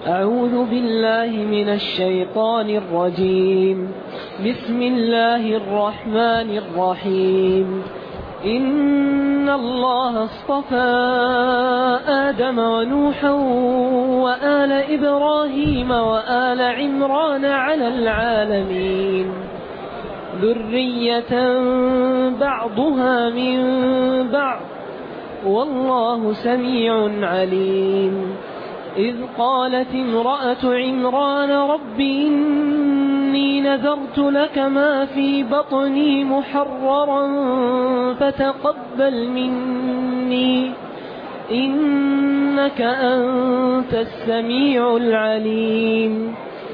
أعوذ بالله من الشيطان الرجيم. بسم الله الرحمن الرحيم. إن الله اصطفى آدم ونوحا وآل إبراهيم وآل عمران على العالمين ذرية بعضها من بعض والله سميع عليم. إذ قالت امرأة عمران رب إني نذرت لك ما في بطني محررا فتقبل مني إنك أنت السميع العليم.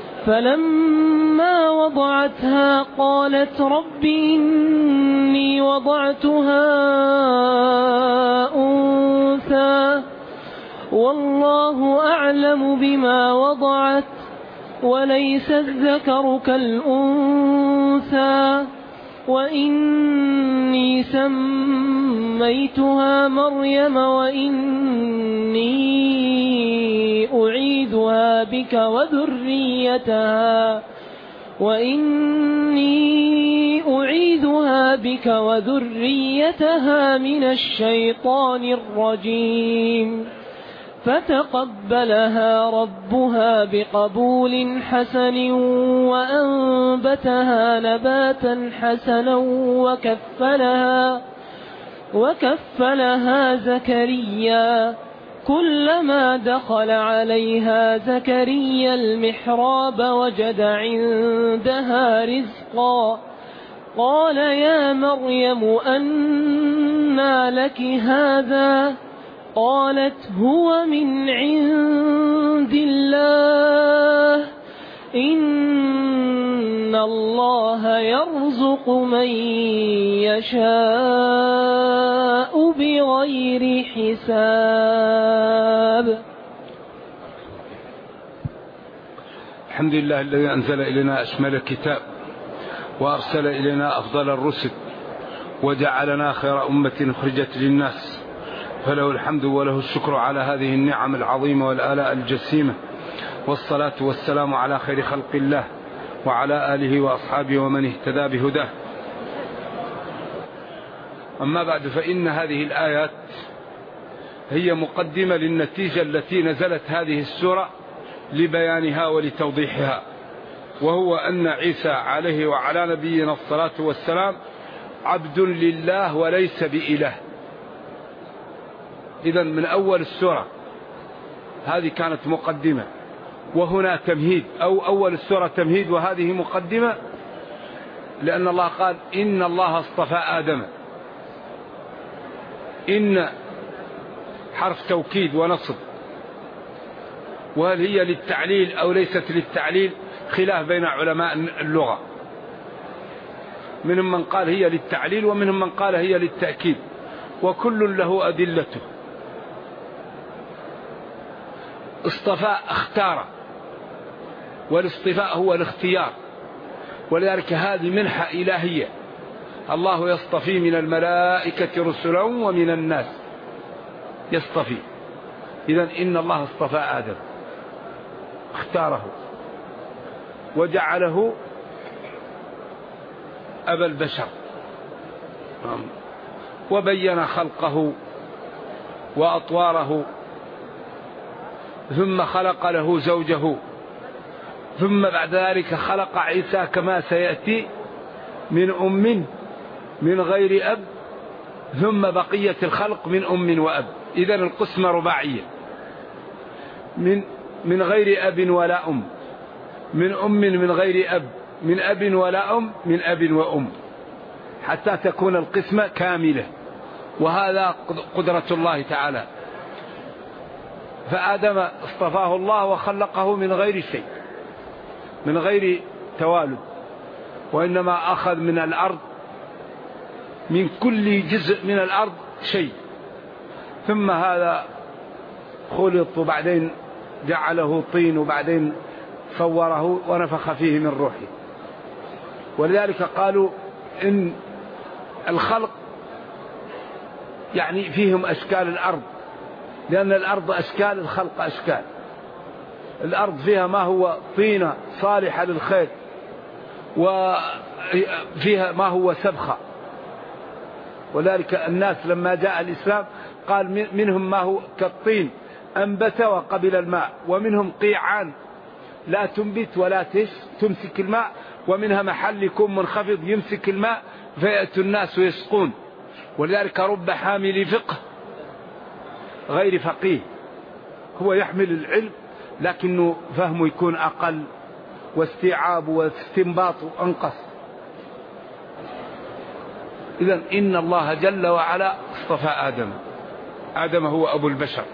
فلما وضعتها قالت رب إني وضعتها أنثى والله أعلم بما وضعت وليس الذكر كالأنثى وإني سميتها مريم وإني أعيذها بك وذريتها من الشيطان الرجيم. فتقبلها ربها بقبول حسن وأنبتها نباتا حسنا وكفلها زكريا. كلما دخل عليها زكريا المحراب وجد عندها رزقا قال يا مريم أنى لك هذا؟ قالت هو من عند الله إن الله يرزق من يشاء بغير حساب. الحمد لله الذي أنزل إلينا أشمل الكتاب وأرسل إلينا أفضل الرسل وجعلنا خير أمة أخرجت للناس، فله الحمد وله الشكر على هذه النعم العظيمة والآلاء الجسيمة، والصلاة والسلام على خير خلق الله وعلى آله وأصحابه ومن اهتدى بهداه. أما بعد، فإن هذه الآيات هي مقدمة للنتيجة التي نزلت هذه السورة لبيانها ولتوضيحها، وهو أن عيسى عليه وعلى نبينا الصلاة والسلام عبد لله وليس بإله. إذن من أول السورة هذه كانت مقدمة، وهنا تمهيد، أو أول السورة تمهيد وهذه مقدمة، لأن الله قال إن الله اصطفى آدم. إن حرف توكيد ونصب، وهل هي للتعليل أو ليست للتعليل؟ خلاف بين علماء اللغة، منهم من قال هي للتعليل ومنهم من قال هي للتأكيد، وكل له أدلته. اصطفى اختار، والاصطفاء هو الاختيار، ولذلك هذه منحة إلهية. الله يصطفي من الملائكة رسلا ومن الناس يصطفي. إذن إن الله اصطفى آدم، اختاره وجعله أبا البشر، وبين خلقه وأطواره، ثم خلق له زوجه، ثم بعد ذلك خلق عيسى كما سيأتي من أم من غير أب، ثم بقية الخلق من أم وأب. إذن القسمة رباعية، من غير أب ولا أم، من أم من غير أب، من أب ولا أم، من أب وأم، حتى تكون القسمة كاملة، وهذا قدرة الله تعالى. فآدم اصطفاه الله وخلقه من غير شيء، من غير توالد، وإنما أخذ من الأرض، من كل جزء من الأرض شيء، ثم هذا خلط وبعدين جعله طين وبعدين صوره ونفخ فيه من روحه. ولذلك قالوا إن الخلق يعني فيهم أشكال الأرض، لأن الأرض أشكال، الخلق أشكال. الأرض فيها ما هو طينة صالحة للخير، وفيها ما هو سبخة. ولذلك الناس لما جاء الإسلام قال منهم ما هو كالطين أنبت وقبل الماء، ومنهم قيعان لا تنبت ولا تمسك الماء، ومنها محل يكون منخفض يمسك الماء فيأتي الناس ويسقون. ولذلك رب حامل فقه غير فقيه، هو يحمل العلم لكنه فهمه يكون أقل، واستيعاب واستنباط أنقص. إذن إن الله جل وعلا اصطفى آدم هو أبو البشر.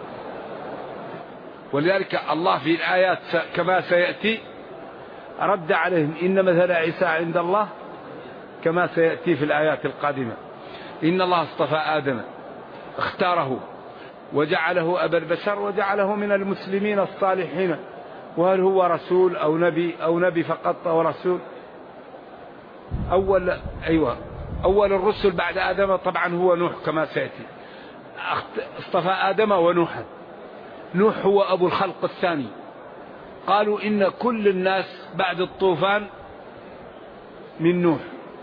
ولذلك الله في الآيات كما سيأتي رد عليهم إن مثل عيسى عند الله، كما سيأتي في الآيات القادمة. إن الله اصطفى آدم، اختاره وجعله أبا البشر، وجعله من المسلمين الصالحين. وهل هو رسول أو نبي فقط أو رسول؟ أول الرسل بعد آدم طبعا هو نوح كما سيأتي. اصطفى آدم ونوحا. نوح هو أبو الخلق الثاني. قالوا إن كل الناس بعد الطوفان من نوح،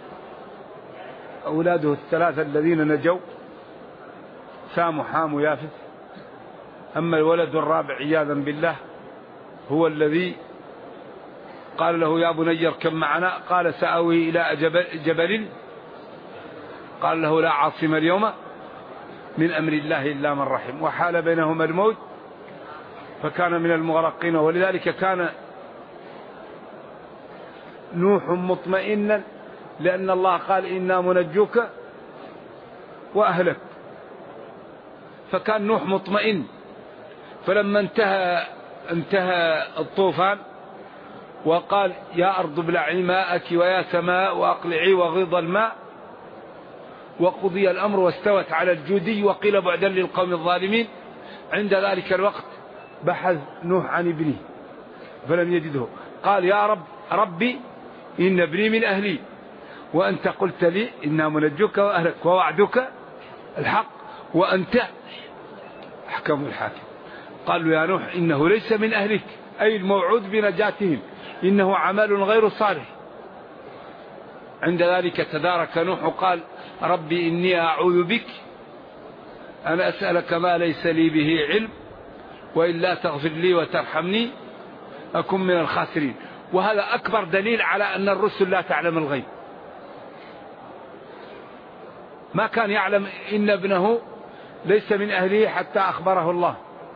أولاده الثلاثة الذين نجوا سام وحام ويافث. أما الولد الرابع عياذا بالله هو الذي قال له يا بني اركب معنا، قال سآوي إلى جبل قال له لا عاصم اليوم من أمر الله إلا من رحم، وحال بينهما الموت فكان من المغرقين. ولذلك كان نوح مطمئنا، لأن الله قال إنا منجوك وأهلك، فكان نوح مطمئن. فلما انتهى الطوفان وقال يا أرض ابلعي ماءك ويا سماء وأقلعي وغيض الماء، وقضي الأمر واستوت على الجودي وقيل بعدا للقوم الظالمين. عند ذلك الوقت بحث نوح عن ابنه فلم يجده، قال يا ربي إن ابني من أهلي وأنت قلت لي إنا منجوك وأهلك ووعدك الحق وأنت أحكم الحاكم. قال له يا نوح إنه ليس من أهلك، أي الموعود بنجاتهم، إنه عمل غير صالح. عند ذلك تدارك نوح وقال ربي إني أعوذ بك أن أسألك ما ليس لي به علم، وإلا تغفر لي وترحمني أكن من الخاسرين. وهذا أكبر دليل على أن الرسل لا تعلم الغيب. ما كان يعلم إن ابنه ليس من أهله حتى أخبره الله.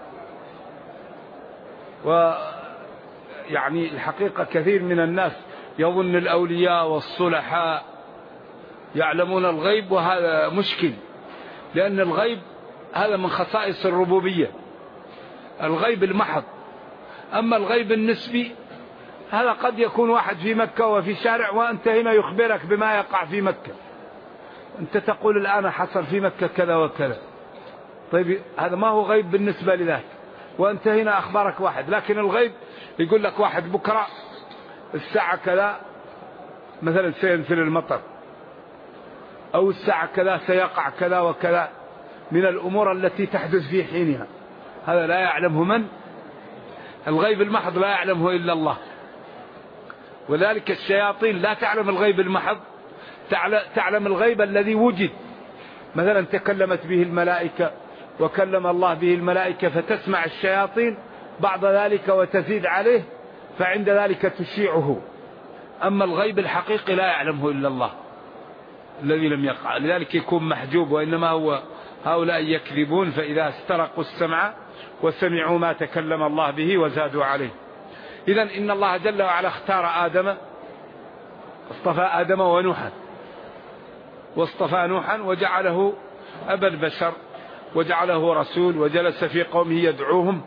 ويعني الحقيقة كثير من الناس يظن الأولياء والصلحاء يعلمون الغيب، وهذا مشكل، لأن الغيب هذا من خصائص الربوبية، الغيب المحض. أما الغيب النسبي هذا قد يكون واحد في مكة وفي شارع وأنت هنا يخبرك بما يقع في مكة، أنت تقول الآن حصل في مكة كذا وكذا، طيب هذا ما هو غيب بالنسبة لذاك، وأنت هنا أخبارك واحد. لكن الغيب يقول لك واحد بكرة الساعة كذا مثلا سينزل المطر، أو الساعة كذا سيقع كذا وكذا من الأمور التي تحدث في حينها. هذا لا يعلمه من؟ الغيب المحض لا يعلمه إلا الله. وذلك الشياطين لا تعلم الغيب المحض، تعلم الغيب الذي وجد. مثلا تكلمت به الملائكة وكلم الله به الملائكة، فتسمع الشياطين بعض ذلك وتزيد عليه، فعند ذلك تشيعه. أما الغيب الحقيقي لا يعلمه إلا الله الذي لم يقع، لذلك يكون محجوب. وإنما هو هؤلاء يكذبون، فإذا استرقوا السمع وسمعوا ما تكلم الله به وزادوا عليه. إذن إن الله جل وعلا اختار آدم، اصطفى آدم ونوحا، واصطفى نوحا وجعله أبا البشر وجعله رسول، وجلس في قومه يدعوهم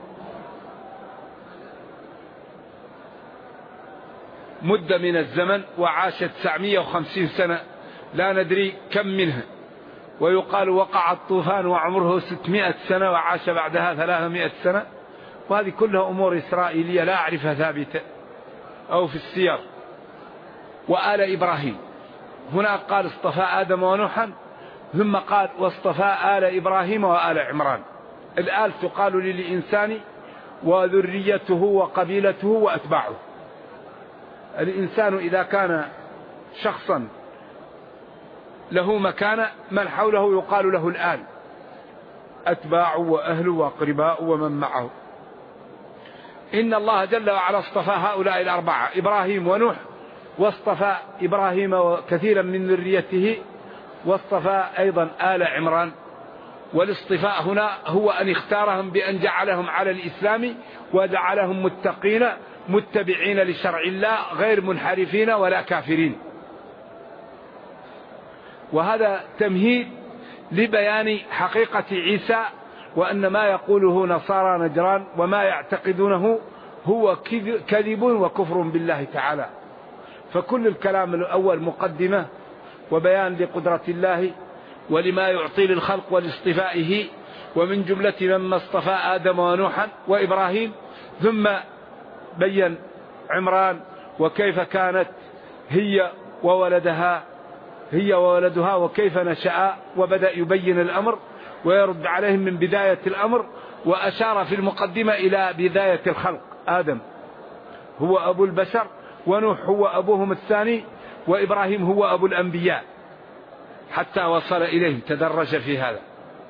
مدة من الزمن، وعاش 950 سنة لا ندري كم منها. ويقال وقع الطوفان وعمره 600 سنة وعاش بعدها 300 سنة. وهذه كلها أمور إسرائيلية لا أعرفها ثابتة أو في السير. وآل إبراهيم، هنا قال اصطفى آدم ونوحا، ثم قال واصطفى آل إبراهيم وآل عمران. الآل تقال للإنسان وذريته وقبيلته وأتباعه. الإنسان إذا كان شخصا له مكانة من حوله يقال له الآل، أتباعه وأهله وأقرباءه ومن معه. إن الله جل وعلا اصطفى هؤلاء الأربعة، إبراهيم ونوح، واصطفى إبراهيم وكثيرا من ذريته، واصطفى أيضا آل عمران. والاصطفاء هنا هو أن اختارهم بأن جعلهم على الإسلام وجعلهم متقين متبعين لشرع الله غير منحرفين ولا كافرين. وهذا تمهيد لبيان حقيقة عيسى، وأن ما يقوله نصارى نجران وما يعتقدونه هو كذب وكفر بالله تعالى. فكل الكلام الأول مقدمة وبيان لقدرة الله ولما يعطي للخلق ولاصطفائه، ومن جملة مما اصطفى آدم ونوحا وإبراهيم، ثم بين عمران وكيف كانت هي وولدها وكيف نشأ، وبدأ يبين الأمر ويرد عليهم من بداية الأمر. وأشار في المقدمة إلى بداية الخلق، آدم هو أبو البشر، ونوح هو أبوهم الثاني، وإبراهيم هو أبو الأنبياء، حتى وصل إليه تدرج في هذا.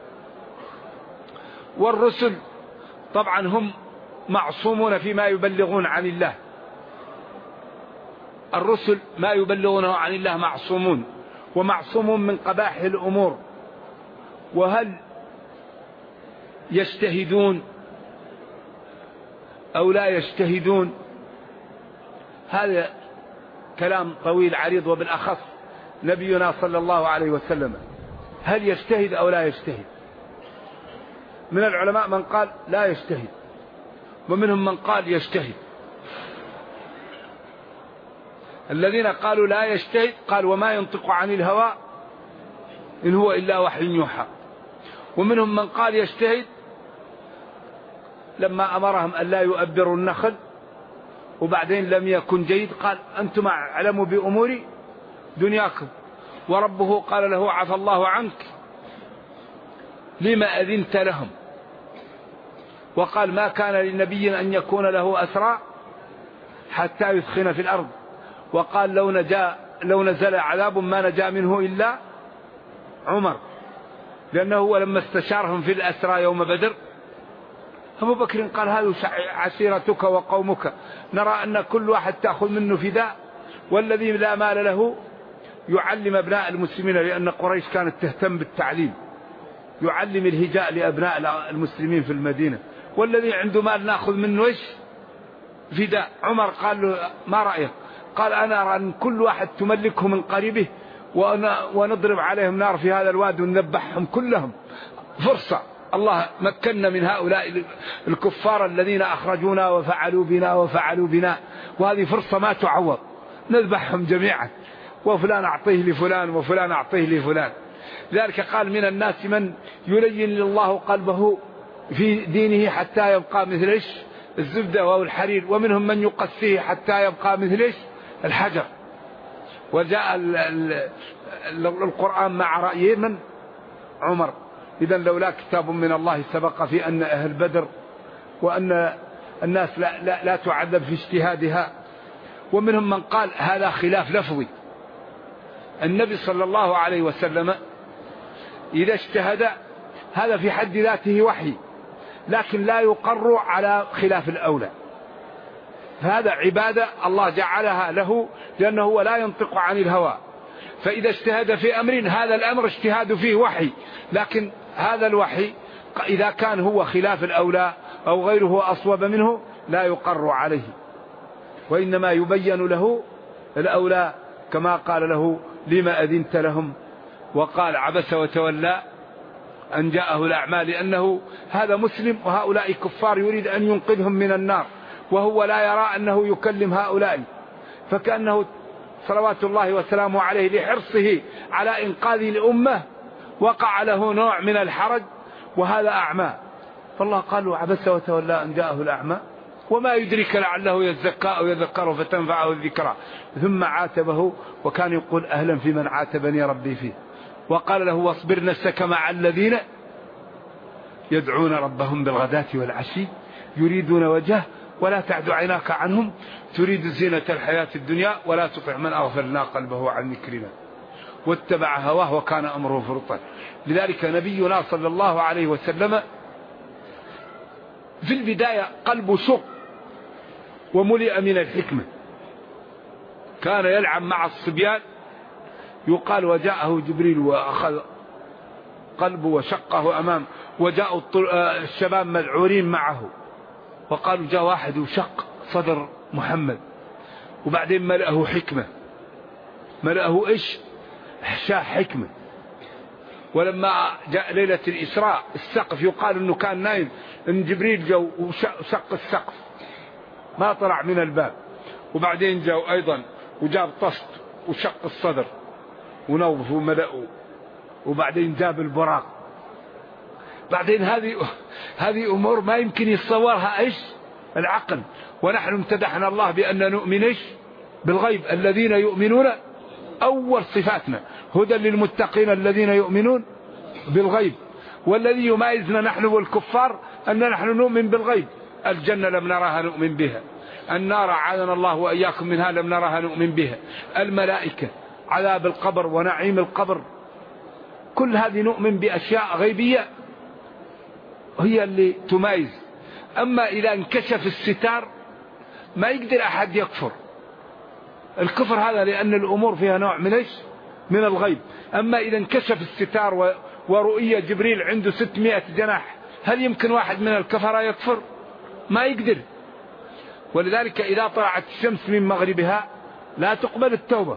والرسل طبعا هم معصومون فيما يبلغون عن الله، الرسل ما يبلغونه عن الله معصومون، ومعصومون من قبائح الأمور. وهل يجتهدون أو لا يجتهدون؟ هذا كلام طويل عريض، وبالأخص نبينا صلى الله عليه وسلم، هل يجتهد أو لا يجتهد؟ من العلماء من قال لا يجتهد، ومنهم من قال يجتهد. الذين قالوا لا يجتهد قال وما ينطق عن الهوى إن هو إلا وحي يوحى. ومنهم من قال يجتهد لما أمرهم أن لا يؤبروا النخل وبعدين لم يكن جيد، قال أنتم أعلموا بأمور دنياكم، وربه قال له عفى الله عنك لما أذنت لهم. وقال ما كان للنبي أن يكون له أسرى حتى يثخن في الأرض. وقال لو نزل عذاب ما نجا منه إلا عمر، لأنه هو لما استشارهم في الأسرى يوم بدر، أبو بكر قال هذه عشيرتك وقومك، نرى أن كل واحد تأخذ منه فداء، والذي لا مال له يعلم أبناء المسلمين، لأن قريش كانت تهتم بالتعليم، يعلم الهجاء لأبناء المسلمين في المدينة، والذي عنده مال نأخذ منه إيش فداء. عمر قال له ما رأيك؟ قال أنا أرى أن كل واحد تملكه من قريبه ونضرب عليهم نار في هذا الواد ونذبحهم كلهم، فرصة الله مكننا من هؤلاء الكفار الذين أخرجونا وفعلوا بنا، وهذه فرصة ما تعوض، نذبحهم جميعا، وفلان أعطيه لفلان وفلان أعطيه لفلان. لذلك قال من الناس من يلين الله قلبه في دينه حتى يبقى مثل إيش الزبدة أو الحرير، ومنهم من يقسيه حتى يبقى مثل إيش الحجر. وجاء القرآن مع رأي من عمر. إذا لولا كتاب من الله سبق في أن أهل بدر وأن الناس لا تعذب في اجتهادها. ومنهم من قال هذا خلاف لفظي، النبي صلى الله عليه وسلم إذا اجتهد هذا في حد ذاته وحي، لكن لا يقر على خلاف الأولى، فهذا عبادة الله جعلها له لأنه هو لا ينطق عن الهوى. فإذا اجتهد في أمر هذا الأمر اجتهاد فيه وحي، لكن هذا الوحي إذا كان هو خلاف الأولى أو غيره أصوب منه لا يقر عليه، وإنما يبين له الأولى كما قال له لما أذنت لهم. وقال عبس وتولى أن جاءه الأعمى، لأنه هذا مسلم وهؤلاء كفار يريد أن ينقذهم من النار، وهو لا يرى أنه يكلم هؤلاء، فكأنه صلوات الله وسلامه عليه لحرصه على إنقاذ الأمة وقع له نوع من الحرج، وهذا أعمى. فالله قال له عبس وتولى أن جاءه الأعمى وما يدرك لعله يزكى أو يذكر فتنفعه الذكرى. ثم عاتبه، وكان يقول أهلا في من عاتبني ربي فيه. وقال له واصبر نفسك مع الذين يدعون ربهم بالغداة والعشي يريدون وجهه ولا تعد عيناك عنهم تريد زينة الحياة الدنيا ولا تطع من أغفلنا قلبه عن ذكرنا واتبع هواه وكان أمره فرطا. لذلك نبينا صلى الله عليه وسلم في البداية قلبه شق وملئ من الحكمة، كان يلعب مع الصبيان، يقال وجاءه جبريل وأخذ قلبه وشقه أمام، وجاء الشباب مذعورين معه وقالوا جاء واحد وشق صدر محمد، وبعدين ملأه حكمة، ملأه إيش؟ إحشاء حكمة. ولما جاء ليلة الإسراء السقف يقال أنه كان نايم، أن جبريل جاء وشق السقف ما طلع من الباب، وبعدين جاء أيضا وجاب طست وشق الصدر ونوف وملأه، وبعدين جاب البراق. بعدين هذه أمور ما يمكن يتصورها إيش العقل. ونحن امتدحنا الله بأن نؤمن إيش بالغيب، الذين يؤمنون، أول صفاتنا هدى للمتقين الذين يؤمنون بالغيب. والذي يميزنا نحن والكفار أن نحن نؤمن بالغيب. الجنة لم نراها نؤمن بها، النار عاذنا الله وإياكم منها لم نراها نؤمن بها، الملائكة، عذاب القبر ونعيم القبر، كل هذه نؤمن بأشياء غيبية هي اللي تميز. أما إذا انكشف الستار ما يقدر أحد يكفر. الكفر هذا لأن الأمور فيها نوع من إيش؟ من الغيب. أما إذا انكشف الستار ورؤية جبريل عنده 600 جناح، هل يمكن واحد من الكفرة يكفر؟ ما يقدر. ولذلك إذا طلعت الشمس من مغربها لا تقبل التوبة.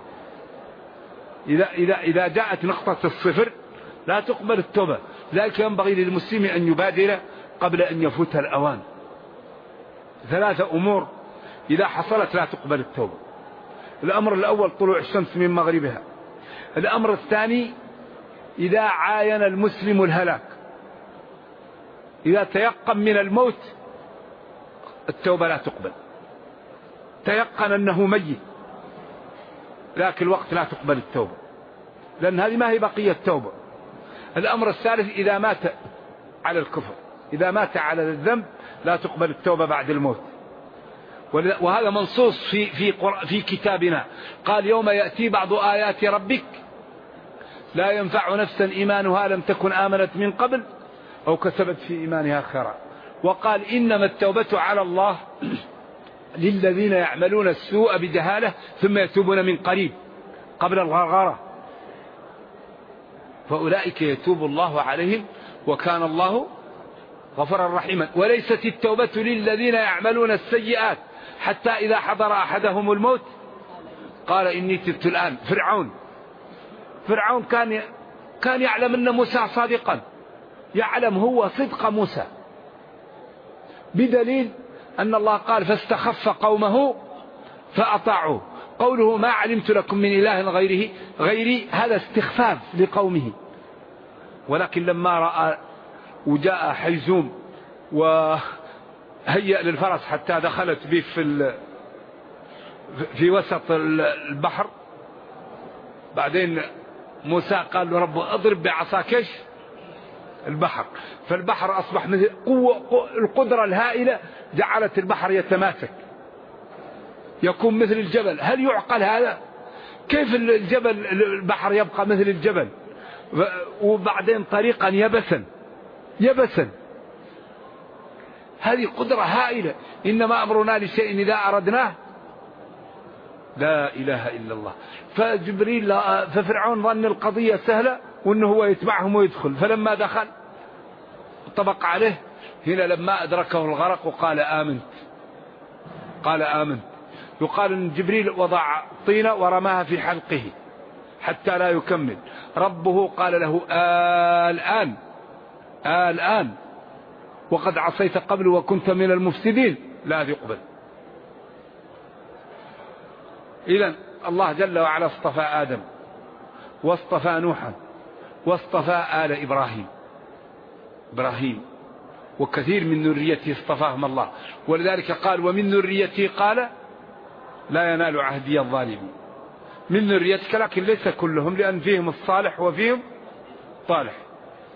إذا جاءت نقطة الصفر لا تقبل التوبة. لذلك ينبغي للمسلم أن يبادر قبل أن يفوت الأوان. 3 أمور إذا حصلت لا تقبل التوبة. الأمر الأول طلوع الشمس من مغربها. الأمر الثاني إذا عاين المسلم الهلاك، إذا تيقن من الموت التوبة لا تقبل، تيقن أنه ميت لكن الوقت لا تقبل التوبة، لأن هذه ما هي بقية توبة. الأمر الثالث إذا مات على الكفر، إذا مات على الذنب لا تقبل التوبة بعد الموت. وهذا منصوص في كتابنا. قال يوم يأتي بعض آيات ربك لا ينفع نفسا إيمانها لم تكن آمنت من قبل أو كسبت في إيمانها خيرا. وقال إنما التوبة على الله للذين يعملون السوء بجهالة ثم يتوبون من قريب قبل الغرغرة، فأولئك يتوب الله عليهم وكان الله غفورا رحيما. وليست التوبة للذين يعملون السيئات حتى إذا حضر أحدهم الموت قال إني تبت الآن. فرعون كان يعلم أن موسى صادقا، يعلم هو صدق موسى، بدليل أن الله قال فاستخف قومه فأطاعوه. قوله ما علمت لكم من إله غيري هذا استخفاف لقومه. ولكن لما رأى وجاء حيزوم وهيأ للفرس حتى دخلت به في وسط البحر، بعدين موسى قال له رب اضرب بعصاك البحر، فالبحر أصبح مثل القدرة الهائلة جعلت البحر يتماسك يكون مثل الجبل. هل يعقل هذا؟ كيف البحر يبقى مثل الجبل وبعدين طريقا يبسا؟ هذه قدرة هائلة. إنما أمرنا لشيء إذا أردناه لا إله إلا الله. ففرعون ظن القضية سهلة وأنه هو يتبعهم ويدخل، فلما دخل طبق عليه. هنا لما أدركه الغرق وقال آمنت، قال آمنت. يقال أن جبريل وضع طينة ورماها في حلقه حتى لا يكمل. ربه قال له الآن وقد عصيت قبل وكنت من المفسدين لا يقبل. إذن الله جل وعلا اصطفى آدم واصطفى نوحا واصطفى آل إبراهيم وكثير من ذريته اصطفاهم الله. ولذلك قال ومن ذريته قال لا ينال عهدي الظالمين. من ذريتك، لكن ليس كلهم، لأن فيهم الصالح وفيهم طالح.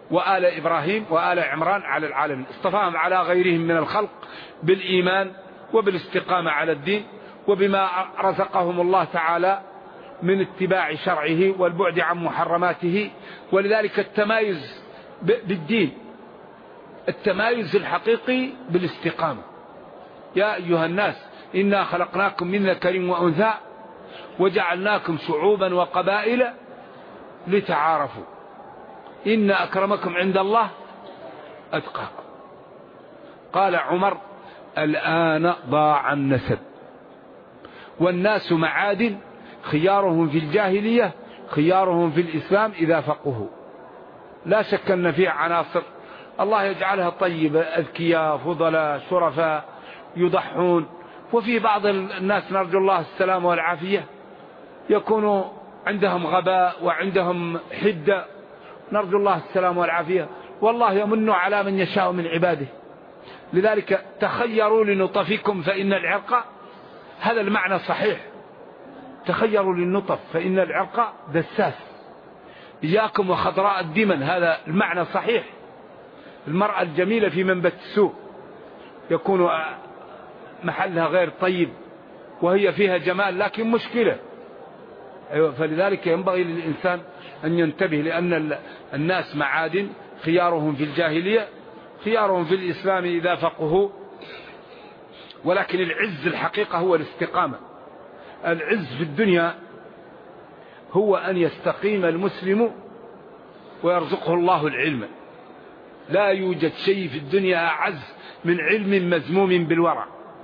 وآل إبراهيم وآل عمران على العالمين، اصطفاهم على غيرهم من الخلق بالإيمان وبالاستقامة على الدين وبما رزقهم الله تعالى من اتباع شرعه والبعد عن محرماته. ولذلك التمايز بالدين، التمايز الحقيقي بالاستقامة. يا أيها الناس إنا خلقناكم من ذكر وأنثى وجعلناكم شعوبا وقبائل لتعارفوا إن أكرمكم عند الله أتقاكم. قال عمر: الآن ضاع النسب والناس معادن، خيارهم في الجاهلية خيارهم في الإسلام إذا فقهوا. لا شك أن فيه عناصر الله يجعلها طيبة، أذكياء فضلاء شرفاء يضحون، وفي بعض الناس نرجو الله السلامة والعافية يكون عندهم غباء وعندهم حدة، نرجو الله السلامة والعافية، والله يمن على من يشاء من عباده. لذلك تخيروا لنطفكم فإن العرق، هذا المعنى صحيح، تخيروا للنطف فإن العرق دساس، إياكم وخضراء الدمن، هذا المعنى صحيح. المرأة الجميلة في منبت السوق يكون محلها غير طيب وهي فيها جمال لكن مشكلة. فلذلك ينبغي للإنسان أن ينتبه، لأن الناس معادن، خيارهم في الجاهلية خيارهم في الإسلام إذا فقهوا. ولكن العز الحقيقة هو الاستقامة. العز في الدنيا هو أن يستقيم المسلم ويرزقه الله العلم. لا يوجد شيء في الدنيا أعز من علم مزموم بالورع.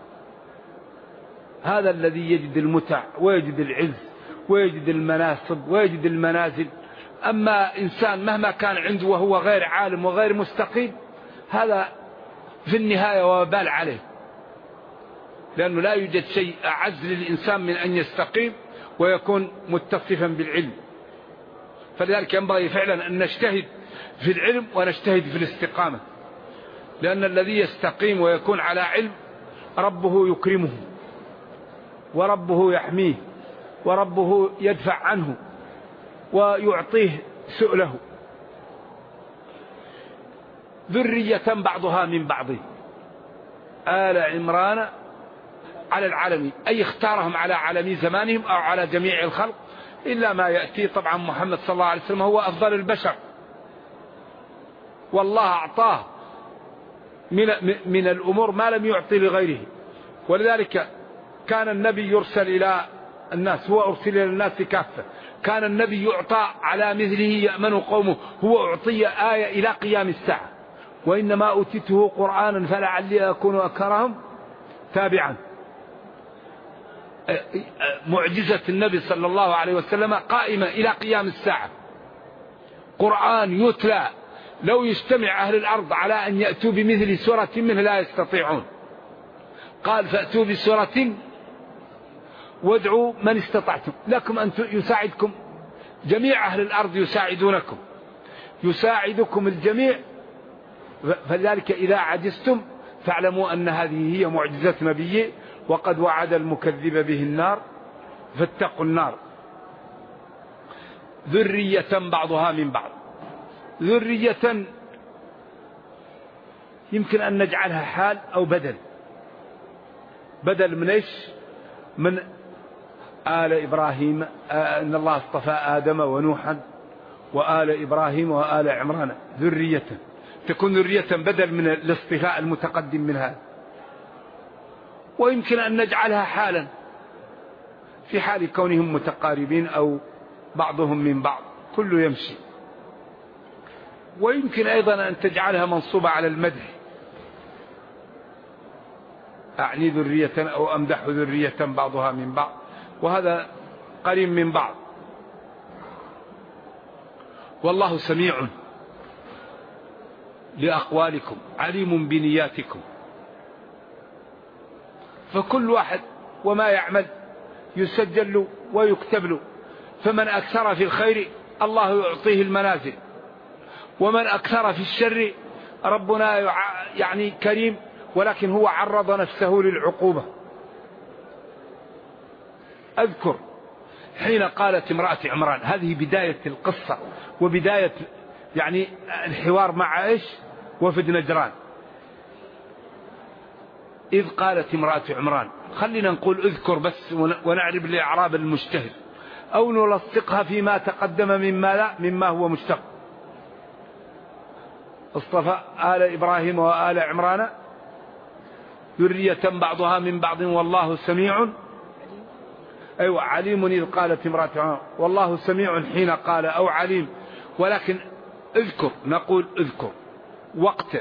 هذا الذي يجد المتع ويجد العز ويجد المناصب ويجد المنازل. أما إنسان مهما كان عنده وهو غير عالم وغير مستقيم، هذا في النهاية وبال عليه، لأنه لا يوجد شيء أعز للإنسان من أن يستقيم ويكون متصفا بالعلم. فلذلك ينبغي فعلا أن نجتهد في العلم ونجتهد في الاستقامة، لأن الذي يستقيم ويكون على علم ربه يكرمه وربه يحميه وربه يدفع عنه ويعطيه سؤله. ذرية بعضها من بعض، آل عمران على العالمين، أي اختارهم على عالمي زمانهم أو على جميع الخلق، إلا ما يأتي. طبعا محمد صلى الله عليه وسلم هو أفضل البشر، والله أعطاه من الأمور ما لم يعطي لغيره. ولذلك كان النبي يرسل إلى الناس، هو أرسل إلى الناس كافة. كان النبي يعطى على مثله يأمن قومه، هو أعطي آية إلى قيام الساعة. وإنما أوتيته قرآنا فلعلي أكون أكثرهم تابعا. معجزة النبي صلى الله عليه وسلم قائمة إلى قيام الساعة. قرآن يتلى، لو يجتمع أهل الأرض على أن يأتوا بمثل سورة منه لا يستطيعون. قال: فأتوا بسورة وادعوا من استطعتم لكم أن يساعدكم جميع أهل الأرض، يساعدونكم، يساعدكم الجميع. فلذلك إذا عجزتم فاعلموا أن هذه هي معجزة نبيه، وقد وعد المكذب به النار فاتقوا النار. ذرية بعضها من بعض. ذرية يمكن أن نجعلها حال أو بدل. بدل من إيش؟ من آل إبراهيم، إن الله اصطفى آدم ونوحا وآل إبراهيم وآل عمران ذرية، تكون ذرية بدل من الاصطفاء المتقدم من هذا. ويمكن أن نجعلها حالا في حال كونهم متقاربين أو بعضهم من بعض، كله يمشي. ويمكن أيضا أن تجعلها منصوبة على المدح، أعني ذرية أو أمدح ذرية بعضها من بعض، وهذا قريب من بعض. والله سميع لأقوالكم عليم بنياتكم. فكل واحد وما يعمل يسجل له ويكتب له. فمن أكثر في الخير الله يعطيه المنازل، ومن أكثر في الشر ربنا يعني كريم، ولكن هو عرض نفسه للعقوبة. أذكر حين قالت امرأة عمران، هذه بداية القصة وبداية يعني الحوار مع إيش؟ وفد نجران. إذ قالت امرأة عمران، خلينا نقول اذكر بس ونعرب لإعراب المجتهد، أو نلصقها فيما تقدم مما هو مشتق. اصطفى آل إبراهيم وآل عمران ذرية بعضها من بعض والله سميع. أيوة عليم. إذ قالت امرأة عمران والله سميع حين قال، أو عليم. ولكن اذكر، نقول اذكر وقت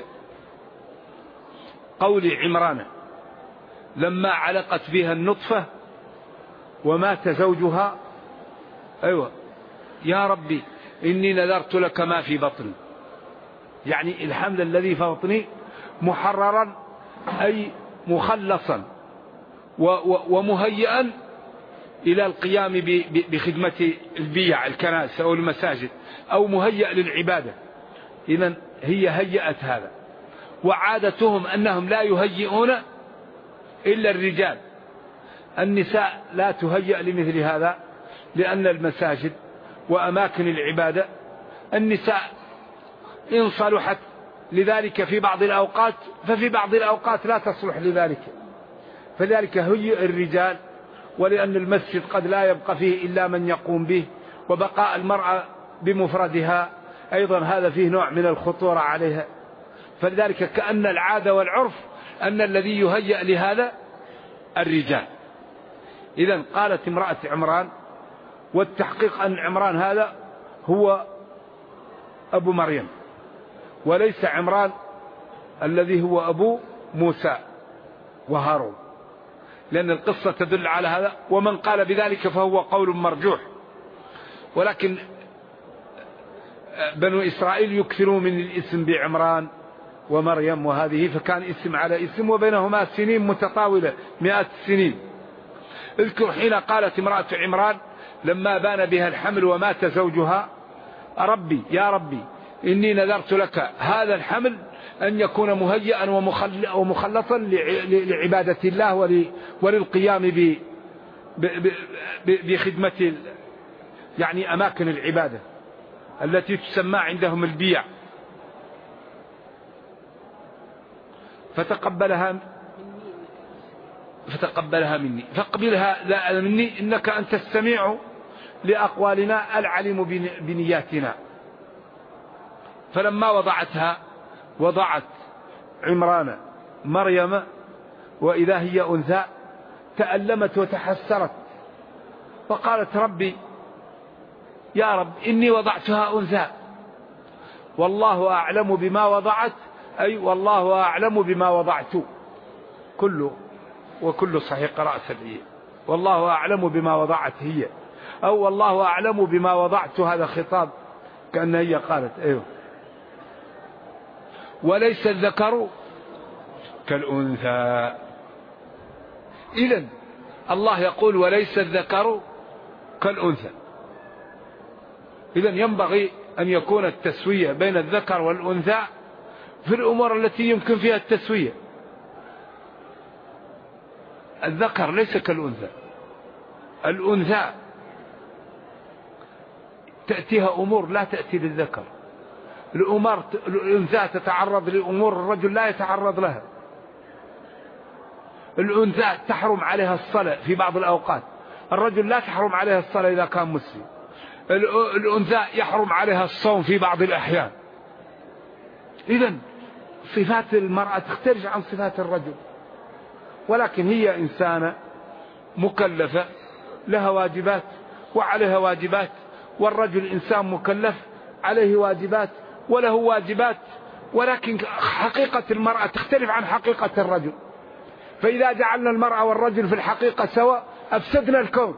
قول عمران لما علقت بها النطفة ومات زوجها. أيوة يا ربي إني نذرت لك ما في بطني، يعني الحمل الذي في بطني محررا أي مخلصا ومهيئا إلى القيام بخدمة البيع الكنائس أو المساجد، أو مهيئ للعبادة. إذن هي هيئت هذا، وعادتهم أنهم لا يهيئون إلا الرجال. النساء لا تهيئ لمثل هذا، لأن المساجد وأماكن العبادة النساء إن صلحت لذلك في بعض الأوقات ففي بعض الأوقات لا تصلح لذلك، فذلك هيئ الرجال. ولأن المسجد قد لا يبقى فيه إلا من يقوم به، وبقاء المرأة بمفردها أيضا هذا فيه نوع من الخطورة عليها. فلذلك كأن العادة والعرف أن الذي يهيأ لهذا الرجال. إذن قالت امرأة عمران، والتحقيق أن عمران هذا هو أبو مريم، وليس عمران الذي هو أبو موسى وهارون، لأن القصة تدل على هذا. ومن قال بذلك فهو قول مرجوح، ولكن بنو إسرائيل يكثروا من الاسم بعمران ومريم وهذه، فكان اسم على اسم، وبينهما سنين متطاولة 100 سنين. اذكر حين قالت امرأة عمران لما بان بها الحمل ومات زوجها، ربي يا ربي إني نذرت لك هذا الحمل أن يكون مهيئا ومخلصا لعبادة الله وللقيام بخدمة يعني أماكن العبادة التي تسمى عندهم البيع. فتقبلها مني، فاقبلها مني إنك أنت السميع لأقوالنا العليم بنياتنا. فلما وضعت عمران مريم وإذا هي أنثى تألمت وتحسرت، فقالت ربي يا رب إني وضعتها أنثى والله أعلم بما وضعت، أي والله أعلم بما وضعت. وكل صحيح قراءة سبعية، والله أعلم بما وضعت هي، أو والله أعلم بما وضعت، هذا خطاب كأن هي قالت. أيوه وليس الذكر كالأنثى. إذن الله يقول وليس الذكر كالأنثى. إذن ينبغي أن يكون التسوية بين الذكر والأنثى في الأمور التي يمكن فيها التسوية. الذكر ليس كالأنثى، الأنثى تأتيها أمور لا تأتي للذكر. الأنثى تتعرض لأمور الرجل لا يتعرض لها. الأنثى تحرم عليها الصلاة في بعض الأوقات، الرجل لا تحرم عليها الصلاة إذا كان مسلم. الأنثى يحرم عليها الصوم في بعض الأحيان. إذن صفات المرأة تختلف عن صفات الرجل، ولكن هي إنسانة مكلفة لها واجبات وعليها واجبات، والرجل إنسان مكلف عليه واجبات وله واجبات، ولكن حقيقة المرأة تختلف عن حقيقة الرجل. فإذا جعلنا المرأة والرجل في الحقيقة سواء أفسدنا الكون.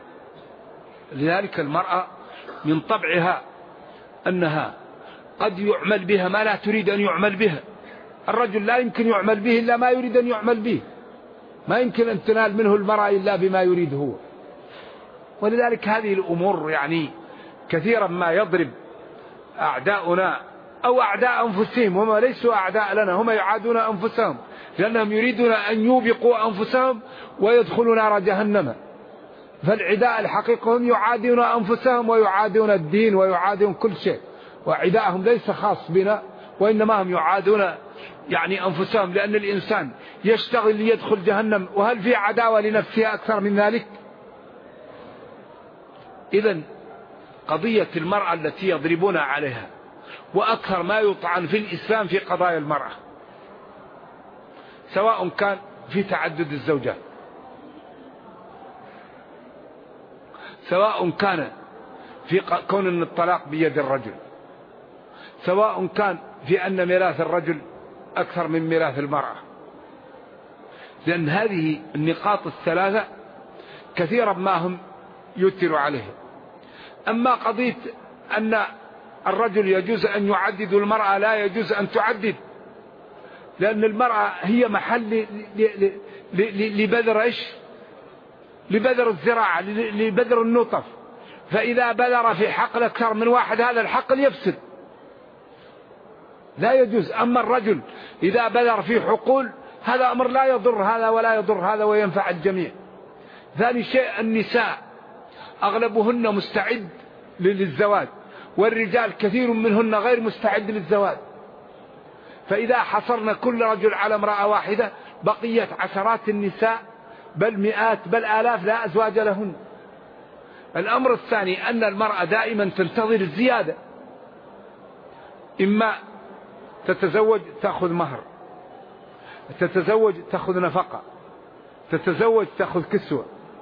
لذلك المرأة من طبعها أنها قد يعمل بها ما لا تريد أن يعمل بها. الرجل لا يمكن يعمل به إلا ما يريد أن يعمل به، ما يمكن أن تنال منه المرأة إلا بما يريد هو. ولذلك هذه الأمور يعني كثيرا ما يضرب أعداؤنا أو أعداء أنفسهم، هم ليسوا أعداء لنا، هم يعادون أنفسهم، لأنهم يريدون أن يوبقوا أنفسهم ويدخلوا نار جهنم. فالعداء الحقيقة هم يعادون أنفسهم ويعادون الدين ويعادون كل شيء، وعداءهم ليس خاص بنا، وإنما هم يعادون يعني أنفسهم، لأن الإنسان يشتغل ليدخل جهنم، وهل في عداوة لنفسها أكثر من ذلك؟ إذن قضية المرأة التي يضربون عليها، وأكثر ما يطعن في الإسلام في قضايا المرأة، سواء كان في تعدد الزوجات، سواء كان في كون أن الطلاق بيد الرجل، سواء كان في أن ميراث الرجل أكثر من ميراث المرأة، لأن هذه النقاط الثلاثة كثيرا ما هم يتر عليها. أما قضية أن الرجل يجوز أن يعدد والمرأة لا يجوز أن تعدد، لأن المرأة هي محل لبذر إيش؟ لبذر الزراعة، لبذر النطف، فإذا بذر في حقل أكثر من واحد هذا الحقل يفسد، لا يجوز. أما الرجل إذا بذر في حقول هذا أمر لا يضر هذا ولا يضر هذا وينفع الجميع. ثاني شيء النساء أغلبهن مستعد للزواج، والرجال كثير منهن غير مستعد للزواج، فإذا حصرنا كل رجل على امرأة واحدة بقيت عشرات النساء بل مئات بل آلاف لا أزواج لهن. الأمر الثاني أن المرأة دائما تنتظر الزيادة، إما تتزوج تأخذ مهر، تتزوج تأخذ نفقة، تتزوج تأخذ كسوة،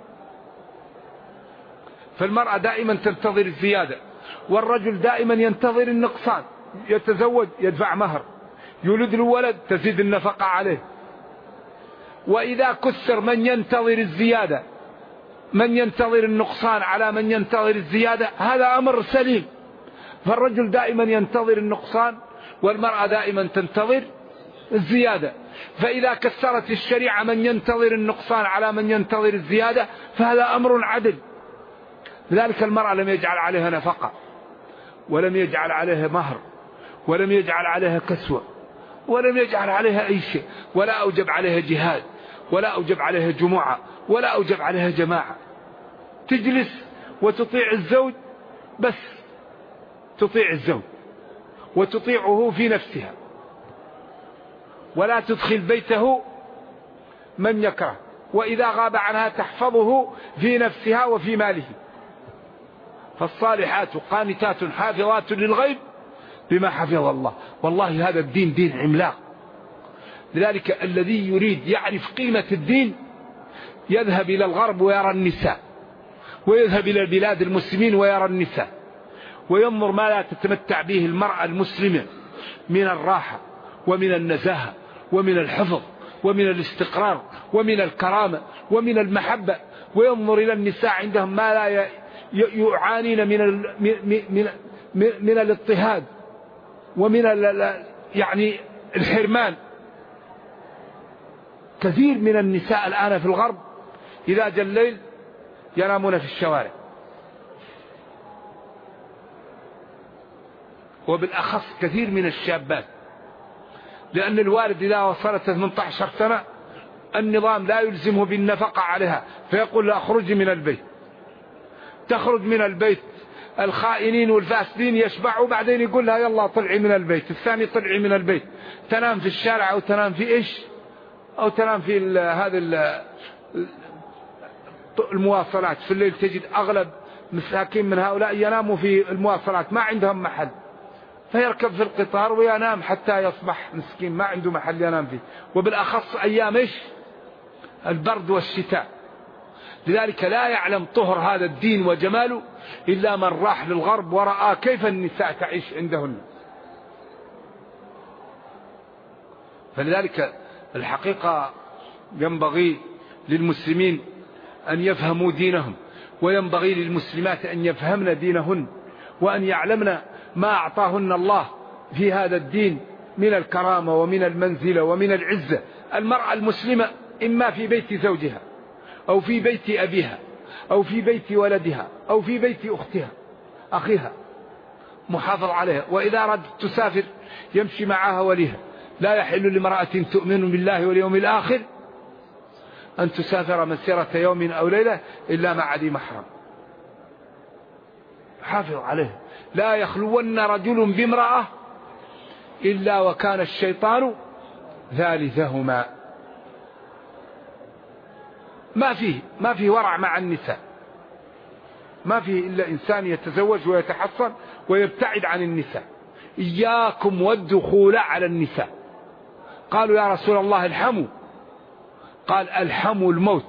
فالمرأة دائما تنتظر الزيادة، والرجل دائما ينتظر النقصان، يتزوج يدفع مهر، يولد له ولد تزيد النفقة عليه. وإذا كسر من ينتظر الزيادة، من ينتظر النقصان على من ينتظر الزيادة، هذا أمر سليم. فالرجل دائما ينتظر النقصان والمرأة دائما تنتظر الزيادة، فإذا كسرت الشريعة من ينتظر النقصان على من ينتظر الزيادة فهذا أمر عدل. لذلك المرأة لم يجعل عليها نفقة، ولم يجعل عليها مهر، ولم يجعل عليها كسوة، ولم يجعل عليها أي شيء، ولا أوجب عليها جهاد، ولا أوجب عليها جمعة، ولا أوجب عليها جماعة. تجلس وتطيع الزوج، بس تطيع الزوج وتطيعه في نفسها، ولا تدخل بيته من يكره، وإذا غاب عنها تحفظه في نفسها وفي ماله. فالصالحات قانتات حافظات للغيب بما حفظ الله. والله هذا الدين دين عملاق. لذلك الذي يريد يعرف قيمة الدين يذهب إلى الغرب ويرى النساء، ويذهب إلى بلاد المسلمين ويرى النساء، وينظر ما لا تتمتع به المرأة المسلمة من الراحة ومن النزاهة ومن الحفظ ومن الاستقرار ومن الكرامة ومن المحبة، وينظر إلى النساء عندهم ما لا يعانين من الاضطهاد ومن يعني الحرمان. كثير من النساء الآن في الغرب إذا جاء الليل ينامون في الشوارع، وبالأخص كثير من الشابات، لأن الوالد إذا وصلت 18 سنة النظام لا يلزمه بالنفقة عليها، فيقول لا اخرجي من البيت. تخرج من البيت، الخائنين والفاسدين يشبعوا، بعدين يقول لها يلا طلعي من البيت. الثاني طلعي من البيت، تنام في الشارع أو تنام في إيش، أو تنام في هذا المواصلات. في الليل تجد أغلب مساكين من هؤلاء يناموا في المواصلات، ما عندهم محل، فيركب في القطار وينام حتى يصبح مسكين ما عنده محل ينام فيه، وبالأخص أيام إيش البرد والشتاء. لذلك لا يعلم طهر هذا الدين وجماله إلا من راح للغرب ورأى كيف النساء تعيش عندهن. فلذلك الحقيقة ينبغي للمسلمين أن يفهموا دينهم، وينبغي للمسلمات أن يفهمن دينهن، وأن يعلمن ما أعطاهن الله في هذا الدين من الكرامة ومن المنزلة ومن العزة. المرأة المسلمة إما في بيت زوجها أو في بيت أبيها أو في بيت ولدها أو في بيت أخيها محافظ عليها، وإذا أردت تسافر يمشي معها وليها. لا يحل لامرأة تؤمن بالله واليوم الآخر أن تسافر مسيرة يوم أو ليلة إلا مع ذي محرم. حافظ عليه، لا يخلون رجل بامرأة إلا وكان الشيطان ثالثهما. ما فيه ورع مع النساء، ما فيه إلا إنسان يتزوج ويتحصن ويبتعد عن النساء. إياكم والدخول على النساء. قالوا يا رسول الله الحموا، قال الحموا الموت.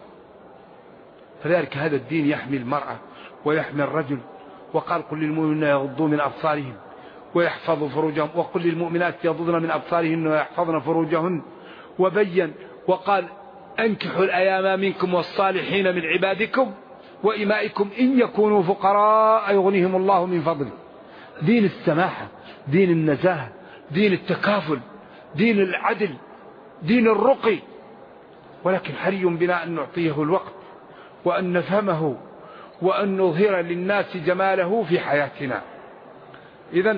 فذلك هذا الدين يحمي المرأة ويحمي الرجل. وقال قل للمؤمنين يغضوا من أبصارهم ويحفظوا فروجهم، وقل للمؤمنات يغضضن من أبصارهن ويحفظن فروجهن. وبين وقال أنكحوا الأيام منكم والصالحين من عبادكم وإمائكم إن يكونوا فقراء يغنيهم الله من فضله. دين السماحة، دين النزاهة، دين التكافل، دين العدل، دين الرقي. ولكن حري بنا أن نعطيه الوقت وأن نفهمه وأن نظهر للناس جماله في حياتنا. إذن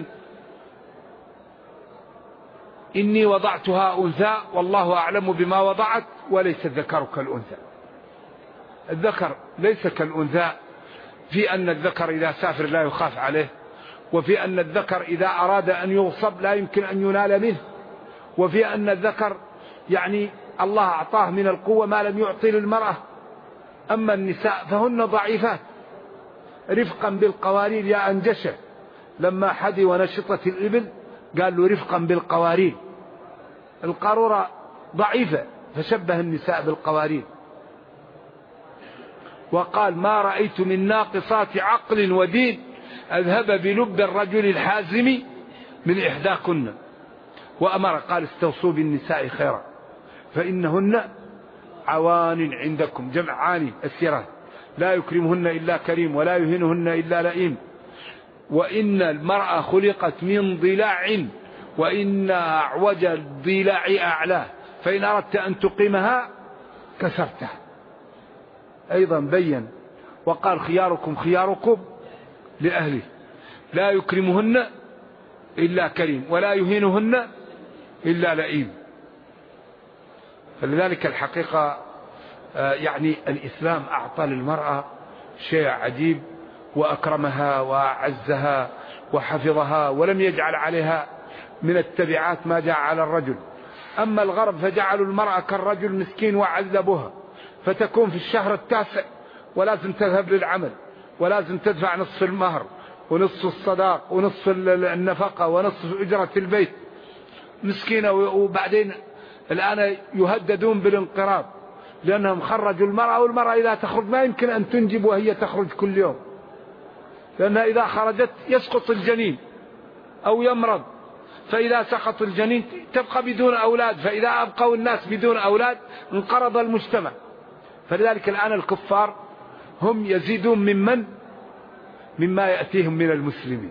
إني وضعتها أنثى والله أعلم بما وضعت وليس الذكر كالأنثى. الذكر ليس كالأنثى في أن الذكر إذا سافر لا يخاف عليه، وفي أن الذكر إذا أراد أن يغصب لا يمكن أن ينال منه، وفي أن الذكر يعني الله أعطاه من القوة ما لم يعطي للمرأة. أما النساء فهن ضعيفات. رفقا بالقوارير يا أنجشة، لما حدي ونشطت الإبل قال له رفقا بالقوارير. القارورة ضعيفة فشبه النساء بالقوارير. وقال ما رأيت من ناقصات عقل ودين أذهب بلب الرجل الحازم من إحداكن. وأمر قال استوصوا بالنساء خيرا فإنهن عوان عندكم، جمع عاني السيرات، لا يكرمهن إلا كريم ولا يهنهن إلا لئيم. وإن المرأة خلقت من ضلع وإن أعوج الضلع أعلاه فإن أردت أن تقيمها كسرتها. أيضا بين وقال خياركم خياركم لأهله، لا يكرمهن إلا كريم ولا يهينهن إلا لئيم. فلذلك الحقيقة يعني الإسلام أعطى للمرأة شيء عجيب، وأكرمها وأعزها وحفظها ولم يجعل عليها من التبعات ما جاء على الرجل. أما الغرب فجعلوا المرأة كالرجل مسكين وعذبوها، فتكون في الشهر التاسع ولازم تذهب للعمل ولازم تدفع نصف المهر ونصف الصداق ونصف النفقة ونصف أجرة البيت، مسكينة. وبعدين الآن يهددون بالانقراض لأنهم خرجوا المرأة، والمرأة إذا تخرج ما يمكن أن تنجب وهي تخرج كل يوم، لأنها إذا خرجت يسقط الجنين أو يمرض، فإذا سقط الجنين تبقى بدون أولاد، فإذا أبقوا الناس بدون أولاد انقرض المجتمع. فلذلك الآن الكفار هم يزيدون مما يأتيهم من المسلمين.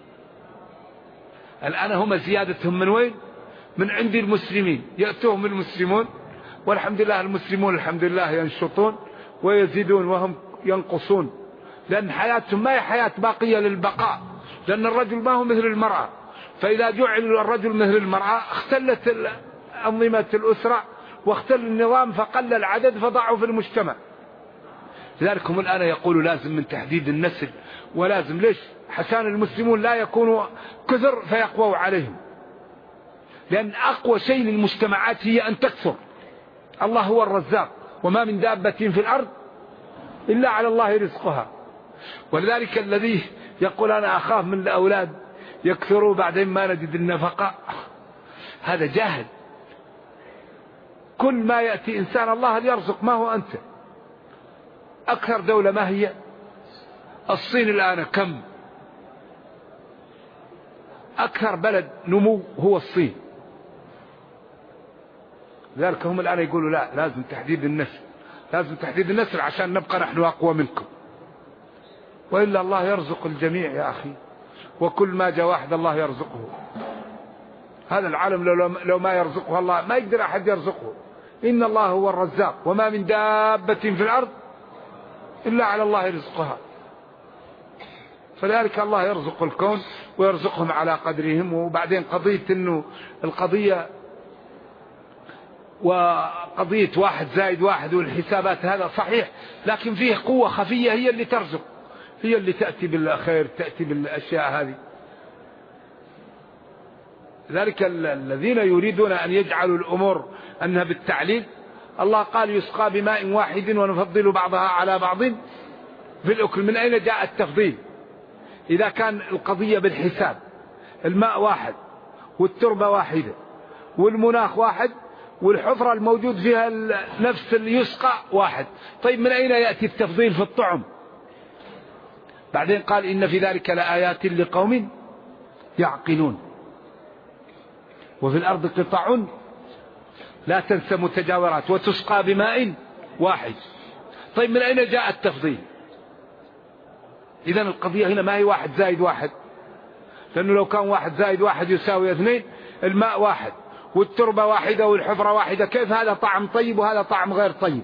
الآن هم زيادتهم من وين؟ من عند المسلمين، يأتوهم المسلمون والحمد لله المسلمون الحمد لله ينشطون ويزيدون وهم ينقصون، لأن حياتهم ما هي حياة باقية للبقاء، لأن الرجل ما هو مثل المرأة. فإذا جعل الرجل مثل المرأة اختلت أنظمة الأسرة واختل النظام فقل العدد فضعوا في المجتمع. لذلك هم الآن يقولوا لازم من تحديد النسل، ولازم ليش؟ حسان المسلمون لا يكونوا كثر فيقووا عليهم، لأن أقوى شيء للمجتمعات هي أن تكثر. الله هو الرزاق وما من دابة في الأرض إلا على الله رزقها. ولذلك الذي يقول أنا أخاف من الأولاد يكثروا بعدين ما نجد النفقة، هذا جاهل. كل ما يأتي إنسان الله يرزق، ما هو أنت. أكثر دولة ما هي؟ الصين الآن كم؟ أكثر بلد نمو هو الصين. لذلك هم الآن يقولوا لا، لازم تحديد النسل، لازم تحديد النسل عشان نبقى نحن أقوى منكم. وإلا الله يرزق الجميع يا أخي، وكل ما جاء واحد الله يرزقه. هذا العالم لو ما يرزقه الله ما يقدر أحد يرزقه. إن الله هو الرزاق وما من دابة في الأرض إلا على الله رزقها. فذلك الله يرزق الكون ويرزقهم على قدرهم. وبعدين قضية إنه القضية وقضية 1+1 والحسابات هذا صحيح، لكن فيه قوة خفية هي اللي ترزق. هي اللي تأتي بالخير، تأتي بالأشياء هذه. ذلك الذين يريدون أن يجعلوا الأمور أنها بالتعليل، الله قال يسقى بماء واحد ونفضل بعضها على بعض في الأكل. من أين جاء التفضيل؟ إذا كان القضية بالحساب، الماء واحد والتربة واحدة والمناخ واحد والحفرة الموجود فيها نفس اللي يسقى واحد، طيب من أين يأتي التفضيل في الطعم؟ بعدين قال إن في ذلك لآيات لقوم يعقلون. وفي الأرض قطع لا تنسى متجاورات وتسقى بماء واحد. طيب من أين جاء التفضيل؟ إذن القضية هنا ما هي واحد زائد واحد، لأنه لو كان واحد زائد واحد يساوي اثنين، الماء واحد والتربة واحدة والحفرة واحدة، كيف هذا طعم طيب وهذا طعم غير طيب؟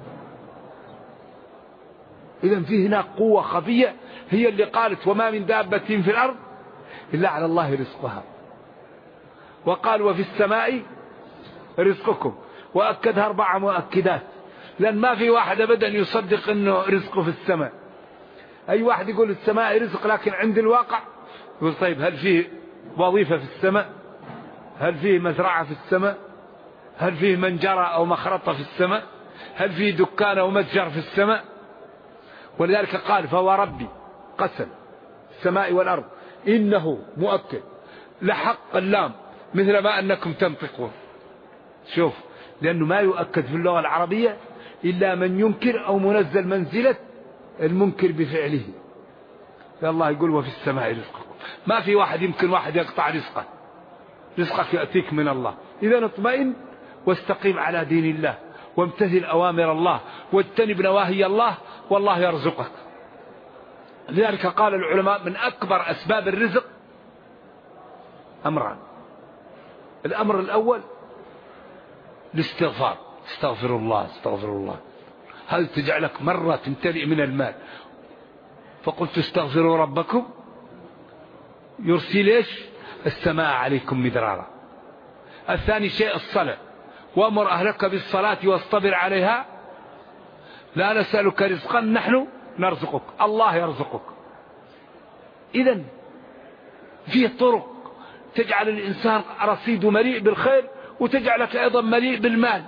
إذن في هناك قوة خفية هي اللي قالت وما من دابة في الأرض إلا على الله رزقها. وقال وفي السماء رزقكم، وأكدها 4 مؤكدات، لأن ما في واحد أبدا يصدق أنه رزقه في السماء. أي واحد يقول السماء رزق، لكن عند الواقع يقول طيب هل فيه وظيفة في السماء؟ هل فيه مزرعة في السماء؟ هل فيه منجرة أو مخرطة في السماء؟ هل فيه دكان أو متجر في السماء؟ ولذلك قال فوربي قسم السماء والأرض إنه مؤكد لحق اللام مثل ما أنكم تنطقون. شوف، لأنه ما يؤكد في اللغة العربية إلا من ينكر أو منزل منزلة المنكر بفعله. فالله يقول وفي السماء رزقكم، ما في واحد يمكن واحد يقطع رزقه، رزقك يأتيك من الله. إذا اطمئن واستقيم على دين الله وامتثل أوامر الله واجتنب نواهي الله والله يرزقك. لذلك قال العلماء من أكبر أسباب الرزق أمران. الأمر الأول الاستغفار، استغفر الله استغفر الله، هذا تجعلك مرة تمتلئ من المال. فقلت استغفروا ربكم يرسل ايش؟ السماء عليكم مدرارا. الثاني شيء الصلاة، وأمر أهلك بالصلاة واصطبر عليها لا نسألك رزقا نحن نرزقك، الله يرزقك. إذن فيه طرق تجعل الإنسان رصيده مليء بالخير وتجعلك أيضا مليء بالمال.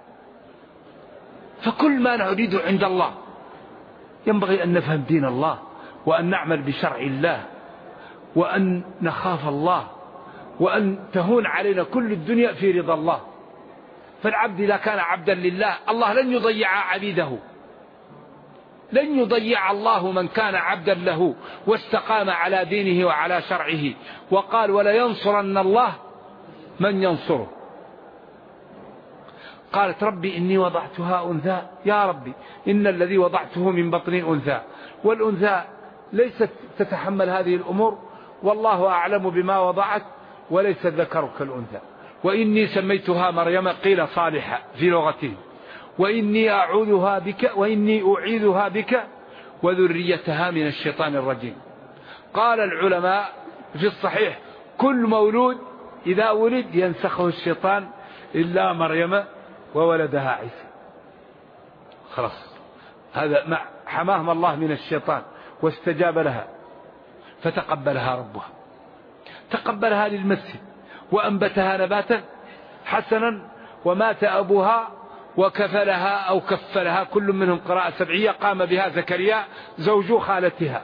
فكل ما نريده عند الله ينبغي أن نفهم دين الله وأن نعمل بشرع الله وأن نخاف الله وأن تهون علينا كل الدنيا في رضا الله. فالعبد إذا كان عبدا لله الله لن يضيع عبيده، لن يضيع الله من كان عبدا له واستقام على دينه وعلى شرعه. وقال ولا ينصرن الله من ينصره. قالت ربي إني وضعتها أنثى، يا ربي إن الذي وضعته من بطني أنثى، والأنثى ليست تتحمل هذه الأمور، والله أعلم بما وضعت وليس الذكر كالأنثى. وإني سميتها مريم، قيل صالحة في لغته، وإني أعيذها بك وذريتها من الشيطان الرجيم. قال العلماء في الصحيح كل مولود إذا ولد ينسخه الشيطان إلا مريم وولدها عيسى. خلاص، هذا مع حماهم الله من الشيطان واستجاب لها فتقبلها ربها، تقبلها للمسجد وأنبتها نباتا حسنا، ومات أبوها وكفلها أو كفلها، كل منهم قراءة سبعية، قام بها زكريا زوج خالتها.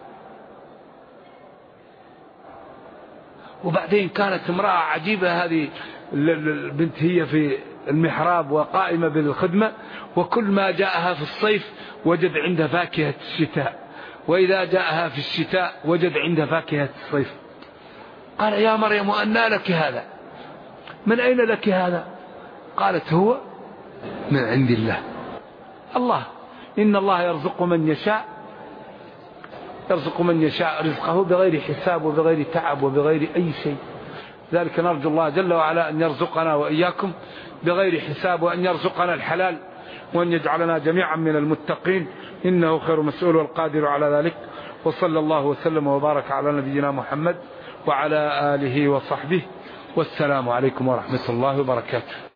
وبعدين كانت امرأة عجيبة هذه البنت، هي في المحراب وقائمة بالخدمة، وكل ما جاءها في الصيف وجد عندها فاكهة الشتاء، وإذا جاءها في الشتاء وجد عندها فاكهة الصيف. قال يا مريم أنى لك هذا؟ من أين لك هذا؟ قالت هو من عند الله. الله إن الله يرزق من يشاء، يرزق من يشاء رزقه بغير حساب وبغير تعب وبغير أي شيء. ذلك نرجو الله جل وعلا أن يرزقنا وإياكم بغير حساب، وأن يرزقنا الحلال، وأن يجعلنا جميعا من المتقين، إنه خير مسؤول والقادر على ذلك. وصلى الله وسلم وبارك على نبينا محمد وعلى آله وصحبه، والسلام عليكم ورحمة الله وبركاته.